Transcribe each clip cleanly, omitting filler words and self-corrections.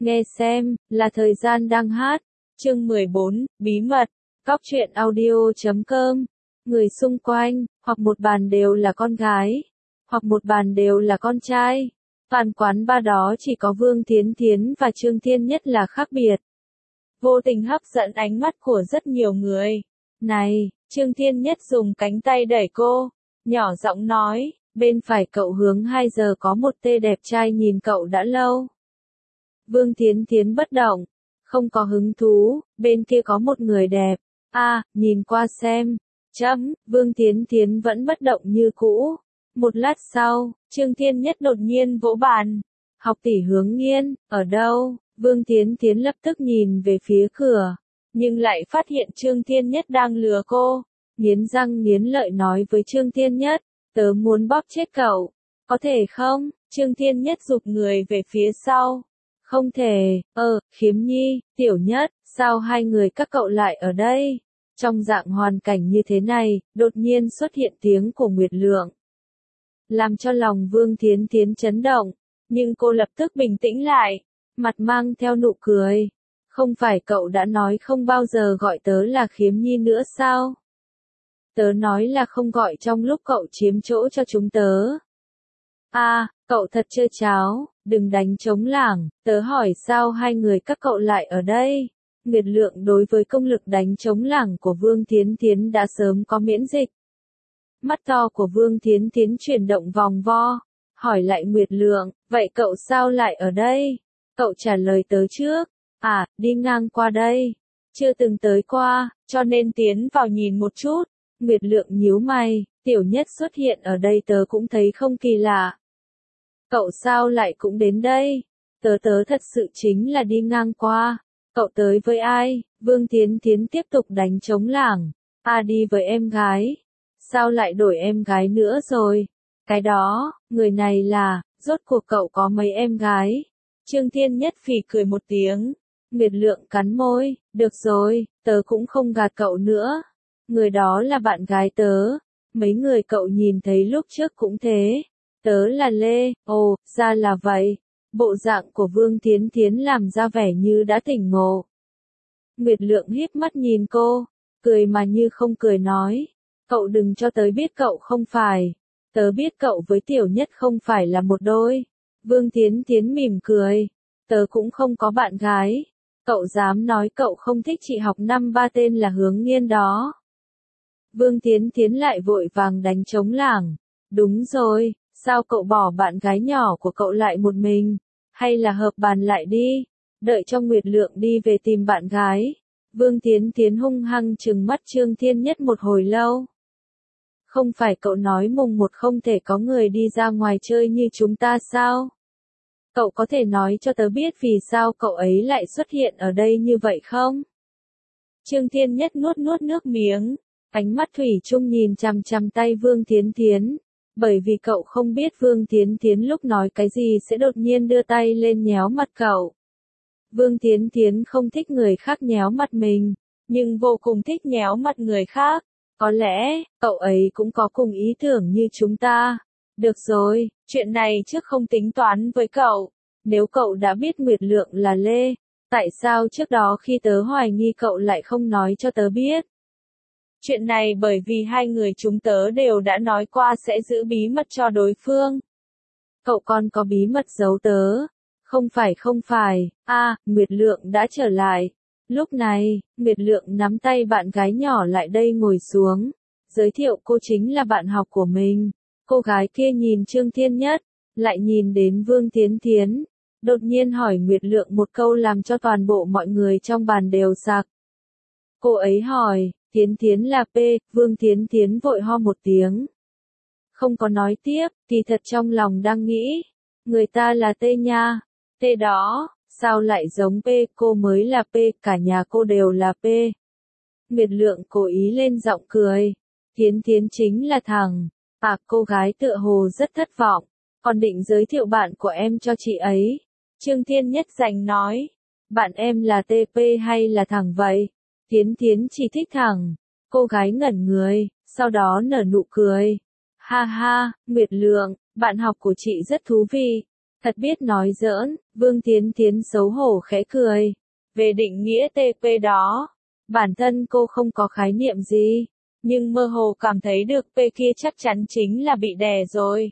Nghe xem, là thời gian đang hát. Chương 14, bí mật. Góc truyện audio.com. Người xung quanh, hoặc một bàn đều là con gái, hoặc một bàn đều là con trai. Toàn quán ba đó chỉ có Vương Thiến Thiến và Trương Thiên Nhất là khác biệt. Vô tình hấp dẫn ánh mắt của rất nhiều người. Này, Trương Thiên Nhất dùng cánh tay đẩy cô, nhỏ giọng nói, bên phải cậu hướng 2 giờ có một tê đẹp trai nhìn cậu đã lâu. Vương Thiến Thiến bất động, không có hứng thú, bên kia có một người đẹp. Nhìn qua xem. Vương Thiến Thiến vẫn bất động như cũ. Một lát sau, Trương Thiên Nhất đột nhiên vỗ bàn. Học tỷ Hướng Nghiên, ở đâu? Vương Thiến Thiến lập tức nhìn về phía cửa, nhưng lại phát hiện Trương Thiên Nhất đang lừa cô. Nghiến răng nghiến lợi nói với Trương Thiên Nhất, tớ muốn bóp chết cậu. Có thể không? Trương Thiên Nhất giục người về phía sau. Không thể, Khiếm Nhi, Tiểu Nhất, sao hai người các cậu lại ở đây? Trong dạng hoàn cảnh như thế này, đột nhiên xuất hiện tiếng của Nguyệt Lượng, làm cho lòng Vương Thiến Thiến chấn động, nhưng cô lập tức bình tĩnh lại, mặt mang theo nụ cười. Không phải cậu đã nói không bao giờ gọi tớ là Khiếm Nhi nữa sao? Tớ nói là không gọi trong lúc cậu chiếm chỗ cho chúng tớ. Cậu thật trơ cháo, đừng đánh trống lảng, tớ hỏi sao hai người các cậu lại ở đây? Nguyệt Lượng đối với công lực đánh trống lảng của Vương Thiến Thiến đã sớm có miễn dịch. Mắt to của Vương Thiến Thiến chuyển động vòng vo, hỏi lại Nguyệt Lượng, vậy cậu sao lại ở đây? Cậu trả lời tớ trước. Đi ngang qua đây. Chưa từng tới qua, cho nên tiến vào nhìn một chút. Nguyệt Lượng nhíu mày, Tiểu Nhất xuất hiện ở đây tớ cũng thấy không kỳ lạ. Cậu sao lại cũng đến đây? Tớ thật sự chính là đi ngang qua. Cậu tới với ai? Vương Thiến Thiến tiếp tục đánh trống lảng. Đi với em gái. Sao lại đổi em gái nữa rồi? Cái đó, người này là, rốt cuộc cậu có mấy em gái? Trương Thiên Nhất phì cười một tiếng. Nguyệt Lượng cắn môi, được rồi, tớ cũng không gạt cậu nữa. Người đó là bạn gái tớ. Mấy người cậu nhìn thấy lúc trước cũng thế. Tớ là Lê. Ồ, ra là vậy. Bộ dạng của Vương Thiến Thiến làm ra vẻ như đã tỉnh ngộ. Nguyệt Lượng híp mắt nhìn cô, cười mà như không cười nói. Cậu đừng cho tớ biết cậu không phải. Tớ biết cậu với Tiểu Nhất không phải là một đôi. Vương Thiến Thiến mỉm cười. Tớ cũng không có bạn gái. Cậu dám nói cậu không thích chị học năm 3 tên là Hướng Nghiên đó. Vương Thiến Thiến lại vội vàng đánh trống lảng. Đúng rồi, sao cậu bỏ bạn gái nhỏ của cậu lại một mình? Hay là hợp bàn lại đi? Đợi cho Nguyệt Lượng đi về tìm bạn gái. Vương Thiến Thiến hung hăng trừng mắt Trương Thiên Nhất một hồi lâu. Không phải cậu nói mùng 1 không thể có người đi ra ngoài chơi như chúng ta sao? Cậu có thể nói cho tớ biết vì sao cậu ấy lại xuất hiện ở đây như vậy không? Trương Thiên Nhất nuốt nước miếng, ánh mắt thủy chung nhìn chằm chằm tay Vương Thiến Thiến, bởi vì cậu không biết Vương Thiến Thiến lúc nói cái gì sẽ đột nhiên đưa tay lên nhéo mặt cậu. Vương Thiến Thiến không thích người khác nhéo mặt mình, nhưng vô cùng thích nhéo mặt người khác. Có lẽ, cậu ấy cũng có cùng ý tưởng như chúng ta. Được rồi, chuyện này trước không tính toán với cậu. Nếu cậu đã biết Nguyệt Lượng là Lê, tại sao trước đó khi tớ hoài nghi cậu lại không nói cho tớ biết? Chuyện này bởi vì hai người chúng tớ đều đã nói qua sẽ giữ bí mật cho đối phương. Cậu còn có bí mật giấu tớ. Không phải, Nguyệt Lượng đã trở lại. Lúc này, Nguyệt Lượng nắm tay bạn gái nhỏ lại đây ngồi xuống, giới thiệu cô chính là bạn học của mình. Cô gái kia nhìn Trương Thiên Nhất, lại nhìn đến Vương Thiến Thiến, đột nhiên hỏi Nguyệt Lượng một câu làm cho toàn bộ mọi người trong bàn đều sặc. Cô ấy hỏi, Thiến Thiến là P, Vương Thiến Thiến vội ho một tiếng. Không có nói tiếp, kỳ thật trong lòng đang nghĩ, người ta là T nha, T đó. Sao lại giống P, cô mới là P, cả nhà cô đều là P. Nguyệt Lượng cố ý lên giọng cười. Thiến Thiến chính là thằng. Cô gái tựa hồ rất thất vọng. Còn định giới thiệu bạn của em cho chị ấy. Trương Thiên Nhất giành nói. Bạn em là TP hay là thằng vậy? Thiến Thiến chỉ thích thằng. Cô gái ngẩn người, sau đó nở nụ cười. Ha ha, Nguyệt Lượng, bạn học của chị rất thú vị. Thật biết nói giỡn, Vương Thiến Thiến xấu hổ khẽ cười. Về định nghĩa TP đó, bản thân cô không có khái niệm gì, nhưng mơ hồ cảm thấy được P kia chắc chắn chính là bị đè rồi.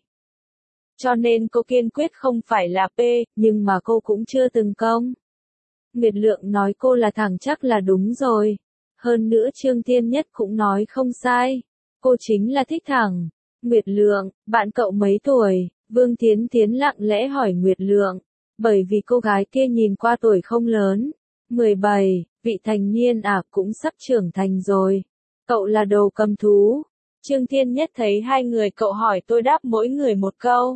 Cho nên cô kiên quyết không phải là P, nhưng mà cô cũng chưa từng công. Nguyệt Lượng nói cô là thẳng chắc là đúng rồi. Hơn nữa Trương Thiên Nhất cũng nói không sai. Cô chính là thích thẳng. Nguyệt Lượng, bạn cậu mấy tuổi? Vương Thiến Thiến lặng lẽ hỏi Nguyệt Lượng. Bởi vì cô gái kia nhìn qua tuổi không lớn. 17, vị thành niên à, cũng sắp trưởng thành rồi. Cậu là đồ cầm thú. Trương Thiên Nhất thấy hai người cậu hỏi tôi đáp mỗi người một câu.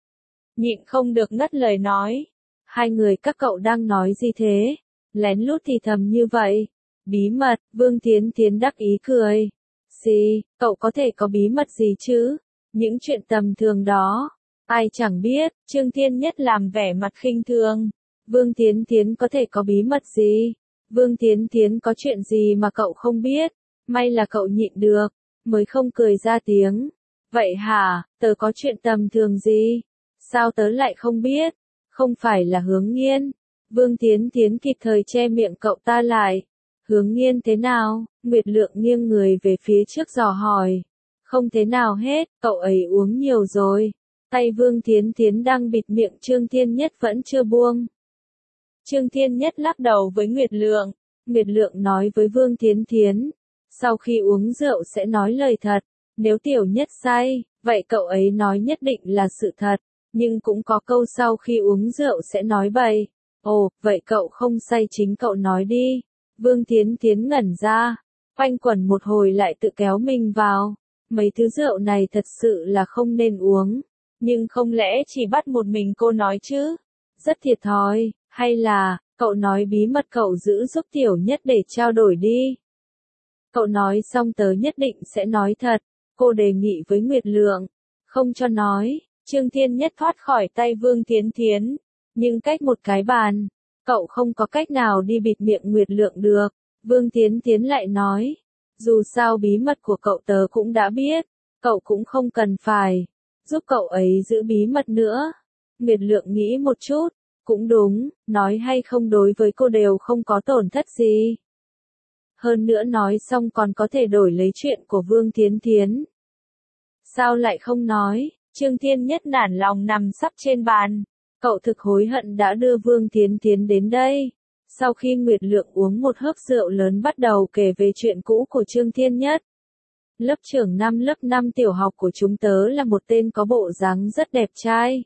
Nhịn không được ngắt lời nói. Hai người các cậu đang nói gì thế? Lén lút thì thầm như vậy. Bí mật, Vương Thiến Thiến đắc ý cười. Gì, cậu có thể có bí mật gì chứ? Những chuyện tầm thường đó. Ai chẳng biết, Trương Thiên Nhất làm vẻ mặt khinh thường. Vương Thiến Thiến có thể có bí mật gì? Vương Thiến Thiến có chuyện gì mà cậu không biết? May là cậu nhịn được, mới không cười ra tiếng. Vậy hả, tớ có chuyện tầm thường gì? Sao tớ lại không biết? Không phải là Hướng Nghiên. Vương Thiến Thiến kịp thời che miệng cậu ta lại. Hướng Nghiên thế nào? Nguyệt Lượng nghiêng người về phía trước dò hỏi. Không thế nào hết, cậu ấy uống nhiều rồi. Tay Vương Thiến Thiến đang bịt miệng Trương Thiên Nhất vẫn chưa buông. Trương Thiên Nhất lắc đầu với Nguyệt Lượng. Nguyệt Lượng nói với Vương Thiến Thiến. Sau khi uống rượu sẽ nói lời thật. Nếu Tiểu Nhất say, vậy cậu ấy nói nhất định là sự thật. Nhưng cũng có câu sau khi uống rượu sẽ nói bậy. Ồ, vậy cậu không say chính cậu nói đi. Vương Thiến Thiến ngẩn ra. Quanh quẩn một hồi lại tự kéo mình vào. Mấy thứ rượu này thật sự là không nên uống. Nhưng không lẽ chỉ bắt một mình cô nói chứ? Rất thiệt thòi, hay là, cậu nói bí mật cậu giữ giúp Tiểu Nhất để trao đổi đi. Cậu nói xong tớ nhất định sẽ nói thật, cô đề nghị với Nguyệt Lượng. Không cho nói, Trương Thiên Nhất thoát khỏi tay Vương Thiến Thiến. Nhưng cách một cái bàn, cậu không có cách nào đi bịt miệng Nguyệt Lượng được. Vương Thiến Thiến lại nói, dù sao bí mật của cậu tớ cũng đã biết, cậu cũng không cần phải giúp cậu ấy giữ bí mật nữa. Nguyệt Lượng nghĩ một chút, cũng đúng, nói hay không đối với cô đều không có tổn thất gì. Hơn nữa nói xong còn có thể đổi lấy chuyện của Vương Thiến Thiến. Sao lại không nói? Trương Thiên Nhất nản lòng nằm sấp trên bàn. Cậu thực hối hận đã đưa Vương Thiến Thiến đến đây. Sau khi Nguyệt Lượng uống một hớp rượu lớn bắt đầu kể về chuyện cũ của Trương Thiên Nhất. Lớp trưởng năm lớp 5 tiểu học của chúng tớ là một tên có bộ dáng rất đẹp trai.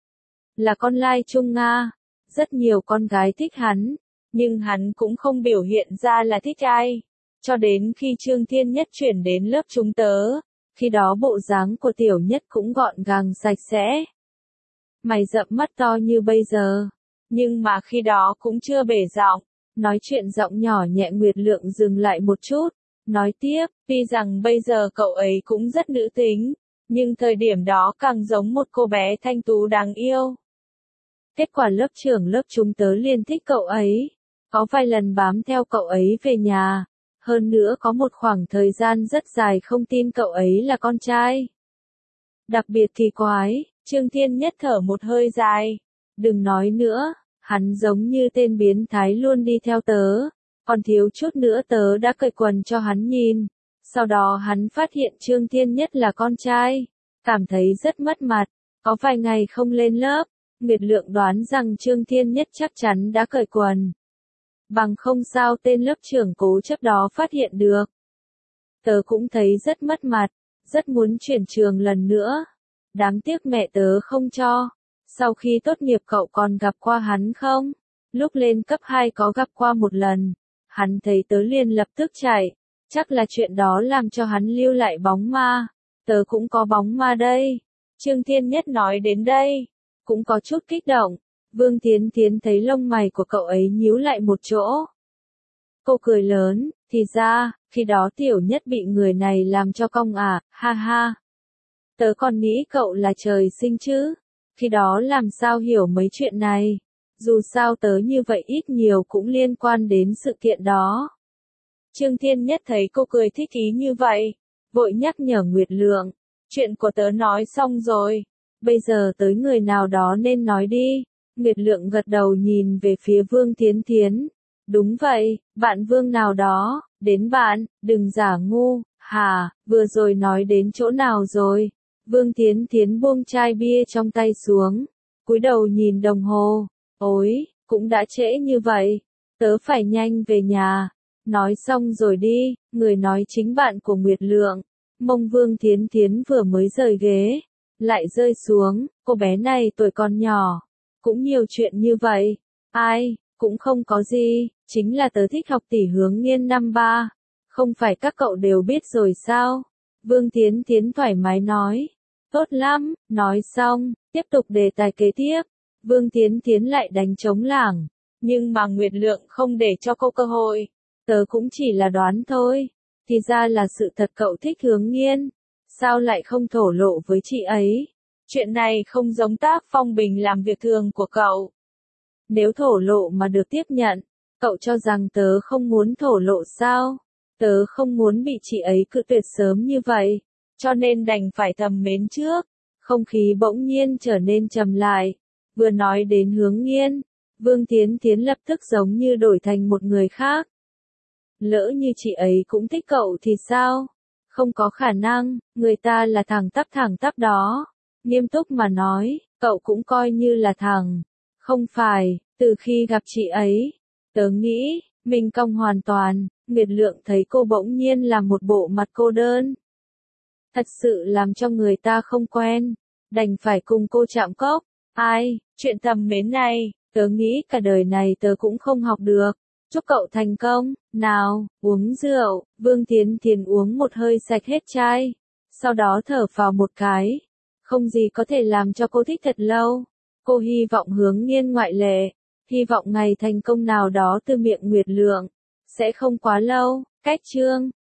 Là con lai Trung Nga. Rất nhiều con gái thích hắn. Nhưng hắn cũng không biểu hiện ra là thích ai. Cho đến khi Trương Thiên Nhất chuyển đến lớp chúng tớ. Khi đó bộ dáng của Tiểu Nhất cũng gọn gàng sạch sẽ. Mày rậm mắt to như bây giờ. Nhưng mà khi đó cũng chưa bể giọng. Nói chuyện giọng nhỏ nhẹ. Nguyệt Lượng dừng lại một chút. Nói tiếp, tuy rằng bây giờ cậu ấy cũng rất nữ tính. Nhưng thời điểm đó càng giống một cô bé thanh tú đáng yêu. Kết quả lớp trưởng lớp chúng tớ liền thích cậu ấy. Có vài lần bám theo cậu ấy về nhà. Hơn nữa có một khoảng thời gian rất dài không tin cậu ấy là con trai. Đặc biệt kỳ quái, Trương Thiên Nhất thở một hơi dài. Đừng nói nữa, hắn giống như tên biến thái luôn đi theo tớ. Còn thiếu chút nữa tớ đã cởi quần cho hắn nhìn. Sau đó hắn phát hiện Trương Thiên Nhất là con trai. Cảm thấy rất mất mặt. Có vài ngày không lên lớp. Nguyệt Lượng đoán rằng Trương Thiên Nhất chắc chắn đã cởi quần. Bằng không sao tên lớp trưởng cố chấp đó phát hiện được. Tớ cũng thấy rất mất mặt. Rất muốn chuyển trường lần nữa. Đáng tiếc mẹ tớ không cho. Sau khi tốt nghiệp cậu còn gặp qua hắn không? Lúc lên cấp 2 có gặp qua một lần. Hắn thấy tớ liền lập tức chạy. Chắc là chuyện đó làm cho hắn lưu lại bóng ma. Tớ cũng có bóng ma đây. Trương Thiên Nhất nói đến đây. Cũng có chút kích động. Vương Thiến Thiến thấy lông mày của cậu ấy nhíu lại một chỗ. Cô cười lớn, thì ra, khi đó Tiểu Nhất bị người này làm cho cong à, ha ha. Tớ còn nghĩ cậu là trời sinh chứ. Khi đó làm sao hiểu mấy chuyện này. Dù sao tớ như vậy ít nhiều cũng liên quan đến sự kiện đó. Trương Thiên Nhất thấy cô cười thích ý như vậy. Vội nhắc nhở Nguyệt Lượng. Chuyện của tớ nói xong rồi. bây giờ tới người nào đó nên nói đi. Nguyệt Lượng gật đầu nhìn về phía Vương Thiến Thiến. Đúng vậy, bạn Vương nào đó, đến bạn, đừng giả ngu, hả, vừa rồi nói đến chỗ nào rồi? Vương Thiến Thiến buông chai bia trong tay xuống, cúi đầu nhìn đồng hồ, ôi, cũng đã trễ như vậy, tớ phải nhanh về nhà. Nói xong rồi đi, người nói chính bạn của Nguyệt Lượng. Mông Vương Thiến Thiến vừa mới rời ghế, lại rơi xuống, cô bé này tuổi còn nhỏ, cũng nhiều chuyện như vậy. Ai, cũng không có gì, chính là tớ thích học tỷ hướng nghiên năm ba. Không phải các cậu đều biết rồi sao? Vương Thiến Thiến thoải mái nói. Tốt lắm, nói xong, tiếp tục đề tài kế tiếp. Vương Thiến Thiến lại đánh trống lảng. Nhưng mà Nguyệt Lượng không để cho cô cơ hội. Tớ cũng chỉ là đoán thôi. Thì ra là sự thật cậu thích hướng nghiên. Sao lại không thổ lộ với chị ấy? Chuyện này không giống tác phong bình làm việc thường của cậu. Nếu thổ lộ mà được tiếp nhận, cậu cho rằng tớ không muốn thổ lộ sao? Tớ không muốn bị chị ấy cự tuyệt sớm như vậy, cho nên đành phải thầm mến trước. Không khí bỗng nhiên trở nên trầm lại. Vừa nói đến hướng nghiên, Vương Thiến Thiến lập tức giống như đổi thành một người khác. Lỡ như chị ấy cũng thích cậu thì sao? Không có khả năng, người ta là thẳng tắp đó. Nghiêm túc mà nói, cậu cũng coi như là thằng. Không phải, từ khi gặp chị ấy, tớ nghĩ, mình cong hoàn toàn. Nguyệt Lượng thấy cô bỗng nhiên là một bộ mặt cô đơn. Thật sự làm cho người ta không quen, đành phải cùng cô chạm cốc. Ai, chuyện thầm mến này, tớ nghĩ cả đời này tớ cũng không học được. Chúc cậu thành công, nào, uống rượu. Vương Thiến Thiến uống một hơi sạch hết chai, sau đó thở phào một cái. Không gì có thể làm cho cô thích thật lâu. Cô hy vọng hướng nghiên ngoại lệ, hy vọng ngày thành công nào đó từ miệng Nguyệt Lượng, sẽ không quá lâu. Cách chương